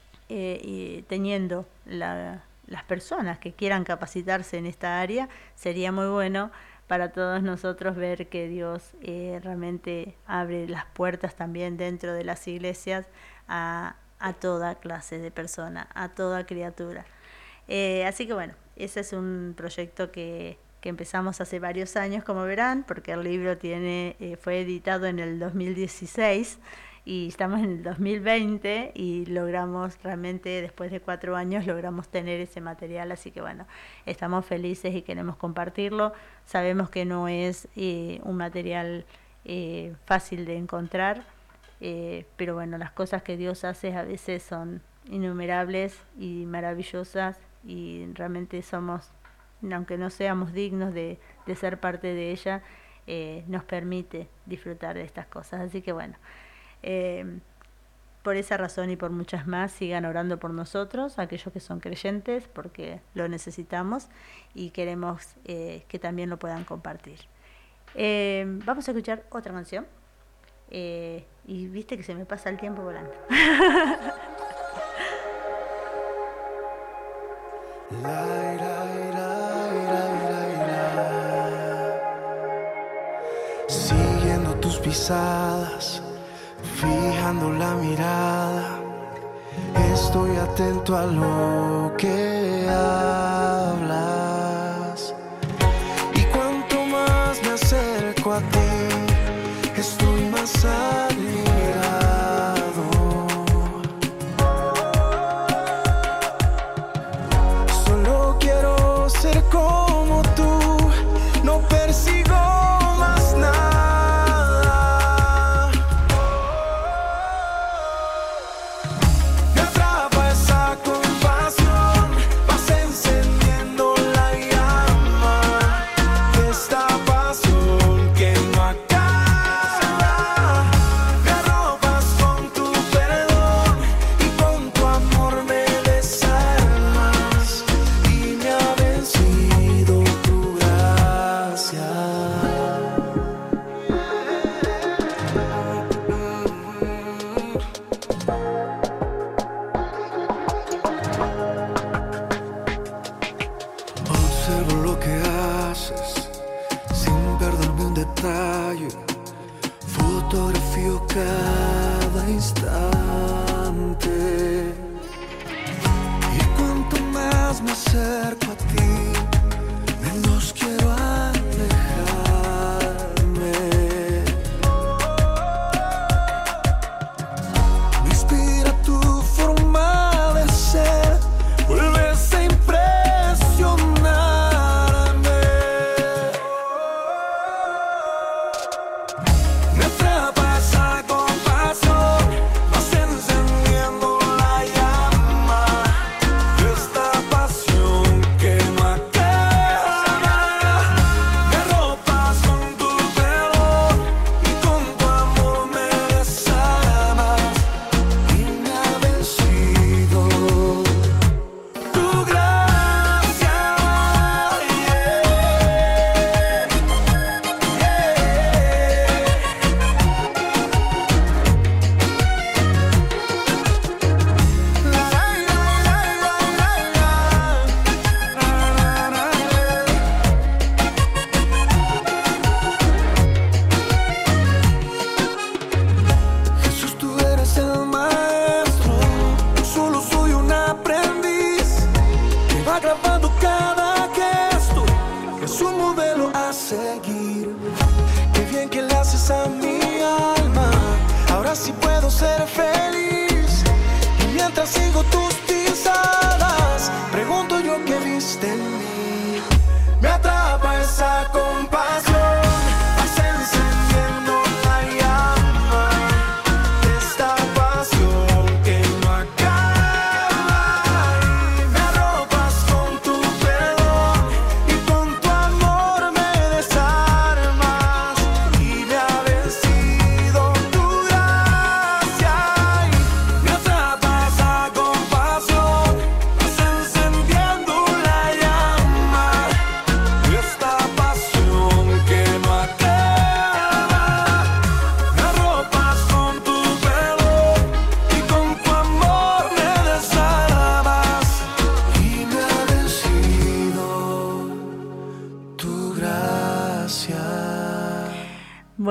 Speaker 2: teniendo las personas que quieran capacitarse en esta área, sería muy bueno para todos nosotros ver que Dios realmente abre las puertas también dentro de las iglesias a toda clase de persona, a toda criatura. Así que bueno, ese es un proyecto que empezamos hace varios años, como verán, porque el libro fue editado en el 2016 y estamos en el 2020 y logramos realmente, después de 4 años, logramos tener ese material. Así que bueno, estamos felices y queremos compartirlo. Sabemos que no es un material fácil de encontrar, pero bueno, las cosas que Dios hace a veces son innumerables y maravillosas, y realmente somos, aunque no seamos dignos de ser parte de ella, nos permite disfrutar de estas cosas. Así que bueno, por esa razón y por muchas más, sigan orando por nosotros, aquellos que son creyentes, porque lo necesitamos y queremos que también lo puedan compartir. Vamos a escuchar otra canción, y viste que se me pasa el tiempo volando.
Speaker 4: Siguiendo tus pisadas, fijando la mirada, estoy atento a lo que hablas. Y cuanto más me acerco a ti, estoy más admirado. Solo quiero ser como tú, no persigo más nada. Me atrapa esa compasión, vas encendiendo la llama de esta pasión que no acaba. Me arropas con tu perdón y con tu amor me desarmas, y me ha vencido tu gracia. Observo lo que haces sin perderme un detalle. Fotografío cada instante. Y cuanto más me acerco a ti, menos quiero alejarme. Me inspira tu forma de ser, vuelves a impresionarme.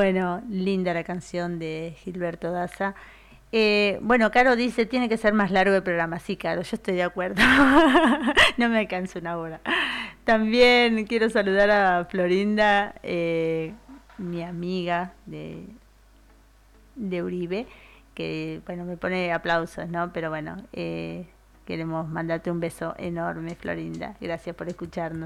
Speaker 2: Bueno, linda la canción de Gilberto Daza. Bueno, Caro dice, tiene que ser más largo el programa. Sí, Caro, yo estoy de acuerdo. No me alcanza una hora. También quiero saludar a Florinda, mi amiga de Uribe, que bueno, me pone aplausos, ¿no? Pero bueno, queremos mandarte un beso enorme, Florinda. Gracias por escucharnos.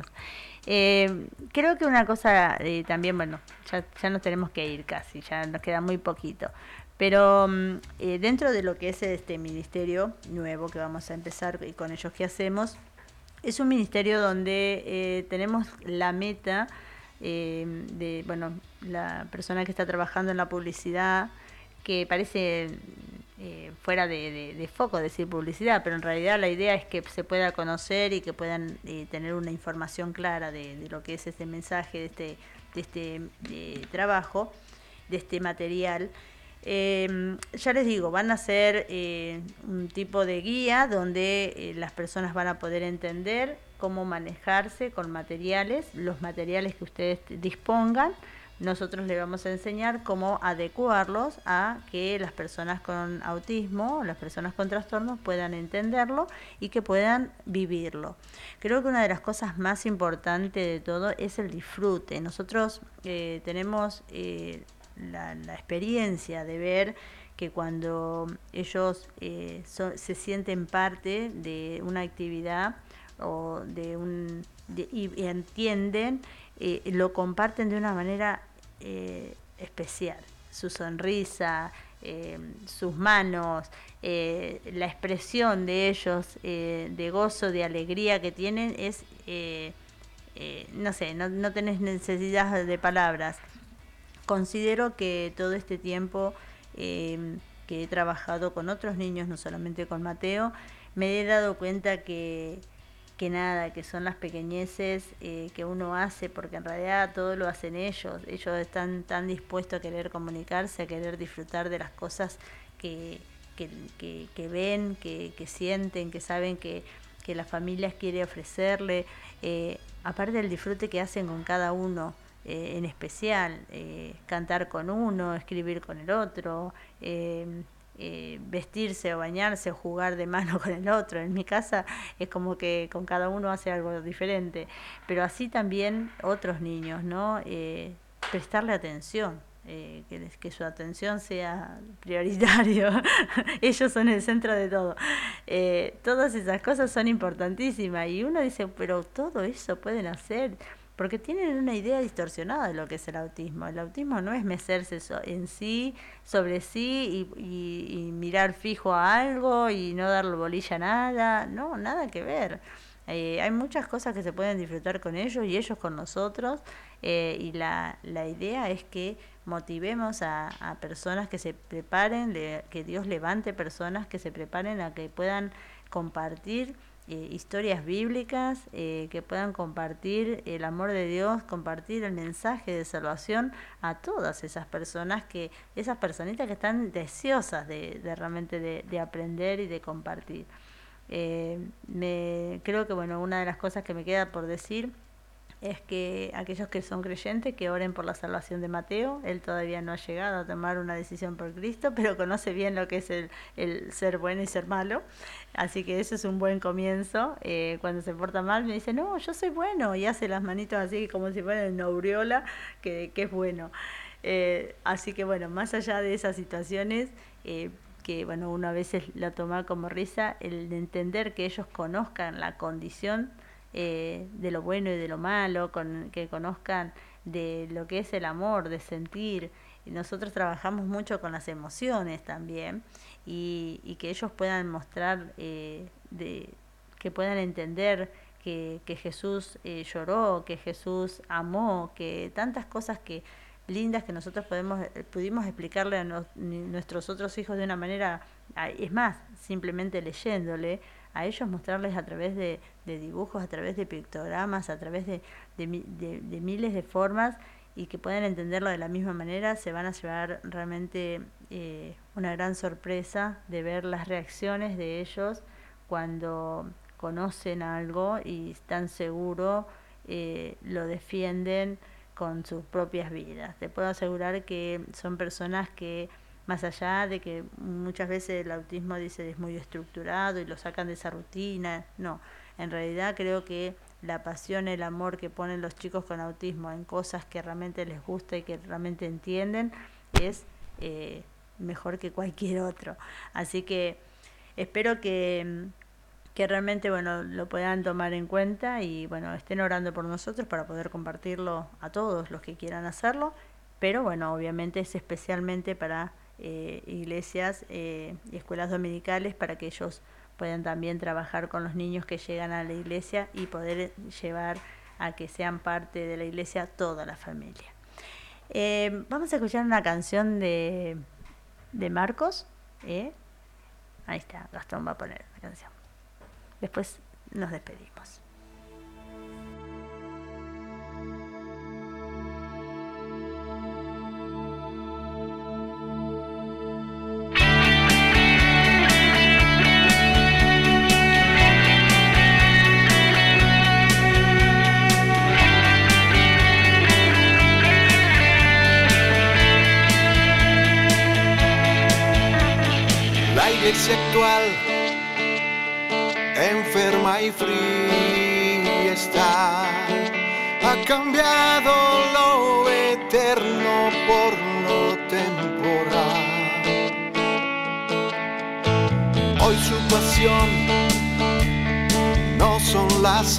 Speaker 2: Creo que una cosa también, bueno, ya nos tenemos que ir casi, ya nos queda muy poquito. Pero dentro de lo que es este ministerio nuevo que vamos a empezar y con ellos que hacemos, es un ministerio donde tenemos la meta de, bueno, la persona que está trabajando en la publicidad, que parece fuera de foco decir publicidad, pero en realidad la idea es que se pueda conocer y que puedan tener una información clara de lo que es este mensaje, de este trabajo, de este material. Ya les digo, van a ser un tipo de guía donde las personas van a poder entender cómo manejarse con materiales, los materiales que ustedes dispongan. Nosotros les vamos a enseñar cómo adecuarlos a que las personas con autismo, las personas con trastornos puedan entenderlo y que puedan vivirlo. Creo que una de las cosas más importantes de todo es el disfrute. Nosotros tenemos la experiencia de ver que cuando ellos se sienten parte de una actividad o y entienden, lo comparten de una manera especial. Su sonrisa, sus manos, la expresión de ellos, de gozo, de alegría que tienen, es, no sé, no tenés necesidad de palabras. Considero que todo este tiempo que he trabajado con otros niños, no solamente con Mateo, me he dado cuenta que nada, que son las pequeñeces que uno hace, porque en realidad todo lo hacen ellos. Ellos están tan dispuestos a querer comunicarse, a querer disfrutar de las cosas que ven, que sienten, que saben que la familia quiere ofrecerle, aparte del disfrute que hacen con cada uno. En especial, cantar con uno, escribir con el otro, vestirse o bañarse o jugar de mano con el otro. En mi casa es como que con cada uno hace algo diferente, pero así también otros niños, ¿no? Prestarle atención, que su atención sea prioritario. Ellos son el centro de todo. Todas esas cosas son importantísimas y uno dice, pero todo eso pueden hacer, porque tienen una idea distorsionada de lo que es el autismo. El autismo no es mecerse en sí, sobre sí y mirar fijo a algo y no darle bolilla a nada. No, nada que ver. Hay muchas cosas que se pueden disfrutar con ellos y ellos con nosotros, y la idea es que motivemos a personas que se preparen, que Dios levante personas que se preparen a que puedan compartir historias bíblicas, que puedan compartir el amor de Dios, compartir el mensaje de salvación a todas esas personas, esas personitas que están deseosas de realmente de aprender y de compartir. Creo que bueno, una de las cosas que me queda por decir es que aquellos que son creyentes que oren por la salvación de Mateo. Él todavía no ha llegado a tomar una decisión por Cristo, pero conoce bien lo que es el ser bueno y ser malo, así que eso es un buen comienzo. Cuando se porta mal me dice, no, yo soy bueno, y hace las manitos así como si fuera una aureola, que es bueno. Así que bueno, más allá de esas situaciones, que bueno, uno a veces lo toma como risa, el de entender que ellos conozcan la condición de lo bueno y de lo malo, que conozcan de lo que es el amor, de sentir. Y nosotros trabajamos mucho con las emociones también, y que ellos puedan mostrar, que puedan entender que Jesús lloró, que Jesús amó, que tantas cosas lindas que nosotros pudimos explicarle a nuestros otros hijos de una manera, es más, simplemente leyéndole, a ellos mostrarles a través de dibujos, a través de pictogramas, a través de miles de formas, y que puedan entenderlo de la misma manera. Se van a llevar realmente una gran sorpresa de ver las reacciones de ellos cuando conocen algo y están seguros, lo defienden con sus propias vidas. Te puedo asegurar que son personas que, más allá de que muchas veces el autismo dice es muy estructurado y lo sacan de esa rutina, no, en realidad creo que la pasión, el amor que ponen los chicos con autismo en cosas que realmente les gusta y que realmente entienden es mejor que cualquier otro. Así que espero que realmente bueno lo puedan tomar en cuenta y bueno estén orando por nosotros para poder compartirlo a todos los que quieran hacerlo, pero bueno obviamente es especialmente para iglesias y escuelas dominicales, para que ellos puedan también trabajar con los niños que llegan a la iglesia y poder llevar a que sean parte de la iglesia toda la familia. Vamos a escuchar una canción de Marcos. Ahí está, Gastón va a poner la canción. Después nos despedimos.
Speaker 1: La iglesia actual, enferma y fría está, ha cambiado lo eterno por lo temporal. Hoy su pasión no son las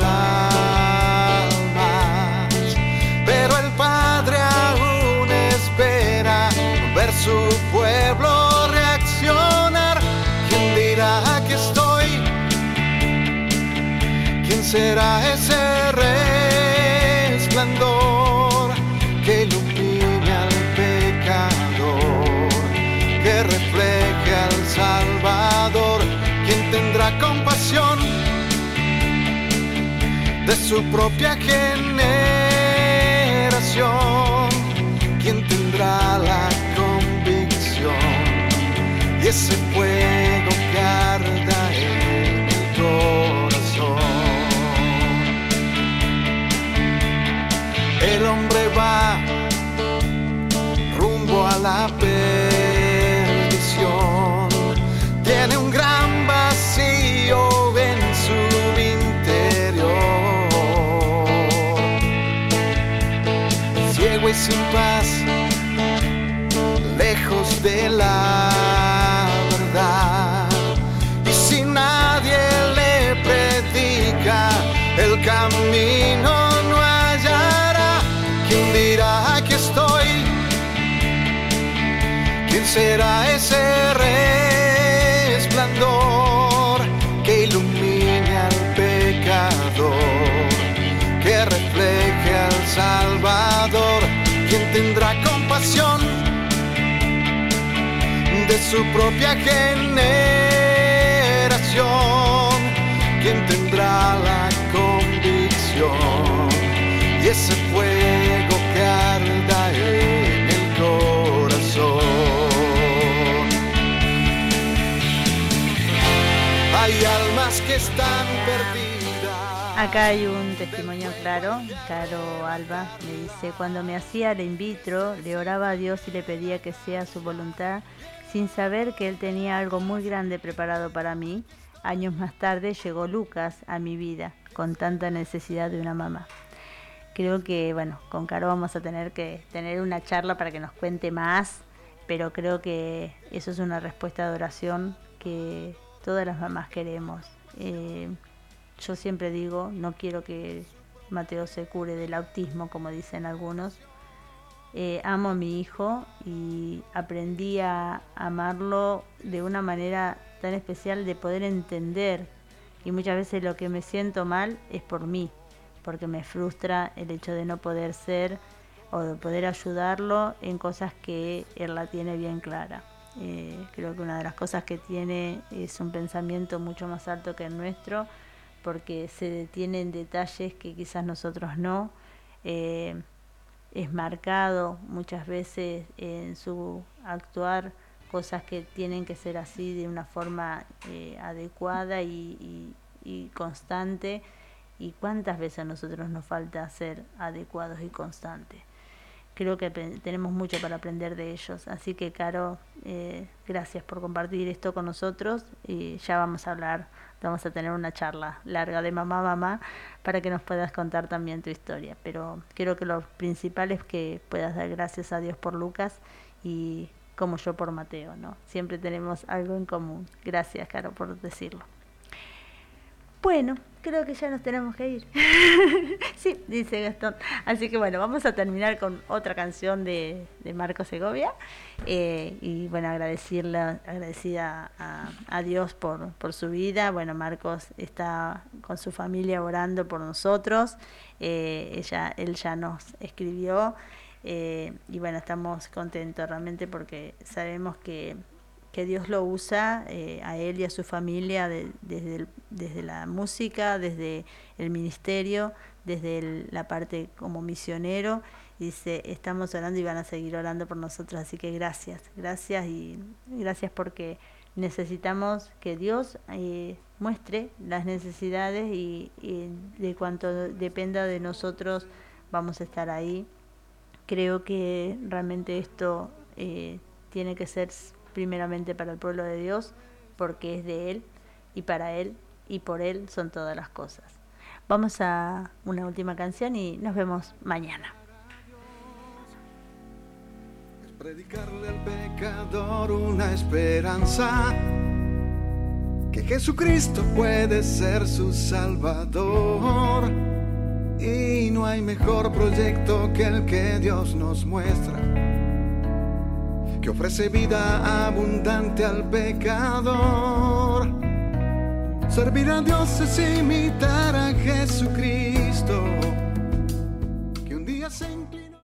Speaker 1: almas, pero el Padre aún espera ver su pueblo reaccionar. ¿Quién dirá que estoy? ¿Quién será ese resplandor que ilumine al pecador, que refleje al Salvador? ¿Quién tendrá compasión de su propia generación? ¿Quién tendrá la convicción y ese fuego que arda en el corazón? El hombre va rumbo a la perdición, tiene un gran vacío en su interior, ciego y sin paz, lejos de la verdad, y si nadie le predica el camino no hallará. ¿Quién dirá que estoy? ¿Quién será ese resplandor que ilumine al pecador, que refleje al Salvador? ¿Quién tendrá compasión de su propia generación? ¿Quién tendrá la convicción y ese fuego que arda en el corazón? Hay almas que están perdidas.
Speaker 2: Acá hay un testimonio claro. Caro Alba me dice: cuando me hacía el in vitro, le oraba a Dios y le pedía que sea su voluntad, sin saber que Él tenía algo muy grande preparado para mí. Años más tarde llegó Lucas a mi vida, con tanta necesidad de una mamá. Creo que, bueno, con Caro vamos a tener que tener una charla para que nos cuente más, pero creo que eso es una respuesta de oración que todas las mamás queremos. Yo siempre digo, no quiero que Mateo se cure del autismo, como dicen algunos. Amo a mi hijo y aprendí a amarlo de una manera tan especial, de poder entender, y muchas veces lo que me siento mal es por mí, porque me frustra el hecho de no poder ser o de poder ayudarlo en cosas que él la tiene bien clara. Creo que una de las cosas que tiene es un pensamiento mucho más alto que el nuestro, porque se detiene en detalles que quizás nosotros no. Es marcado muchas veces en su actuar cosas que tienen que ser así de una forma adecuada y constante, Y cuántas veces a nosotros nos falta ser adecuados y constantes. Creo que tenemos mucho para aprender de ellos. Así que, Caro, gracias por compartir esto con nosotros. Y ya vamos a tener una charla larga de mamá, para que nos puedas contar también tu historia. Pero creo que lo principal es que puedas dar gracias a Dios por Lucas y como yo por Mateo, ¿no? Siempre tenemos algo en común. Gracias, Caro, por decirlo. Bueno, creo que ya nos tenemos que ir. Sí, dice Gastón. Así que bueno, vamos a terminar con otra canción de Marco Segovia. Y bueno, agradecida a Dios por su vida. Bueno, Marcos está con su familia orando por nosotros. Él ya nos escribió. Y bueno, estamos contentos realmente porque sabemos que Dios lo usa a él y a su familia desde la música, desde el ministerio, desde la parte como misionero. Dice, estamos orando y van a seguir orando por nosotros, así que gracias y gracias porque necesitamos que Dios muestre las necesidades y de cuanto dependa de nosotros vamos a estar ahí. Creo que realmente esto tiene que ser primeramente para el pueblo de Dios, porque es de Él y para Él y por Él son todas las cosas. Vamos a una última canción y nos vemos mañana.
Speaker 1: Es predicarle al pecador una esperanza, que Jesucristo puede ser su Salvador. Y no hay mejor proyecto que el que Dios nos muestra, que ofrece vida abundante al pecador. Servir a Dios es imitar a Jesucristo, que un día se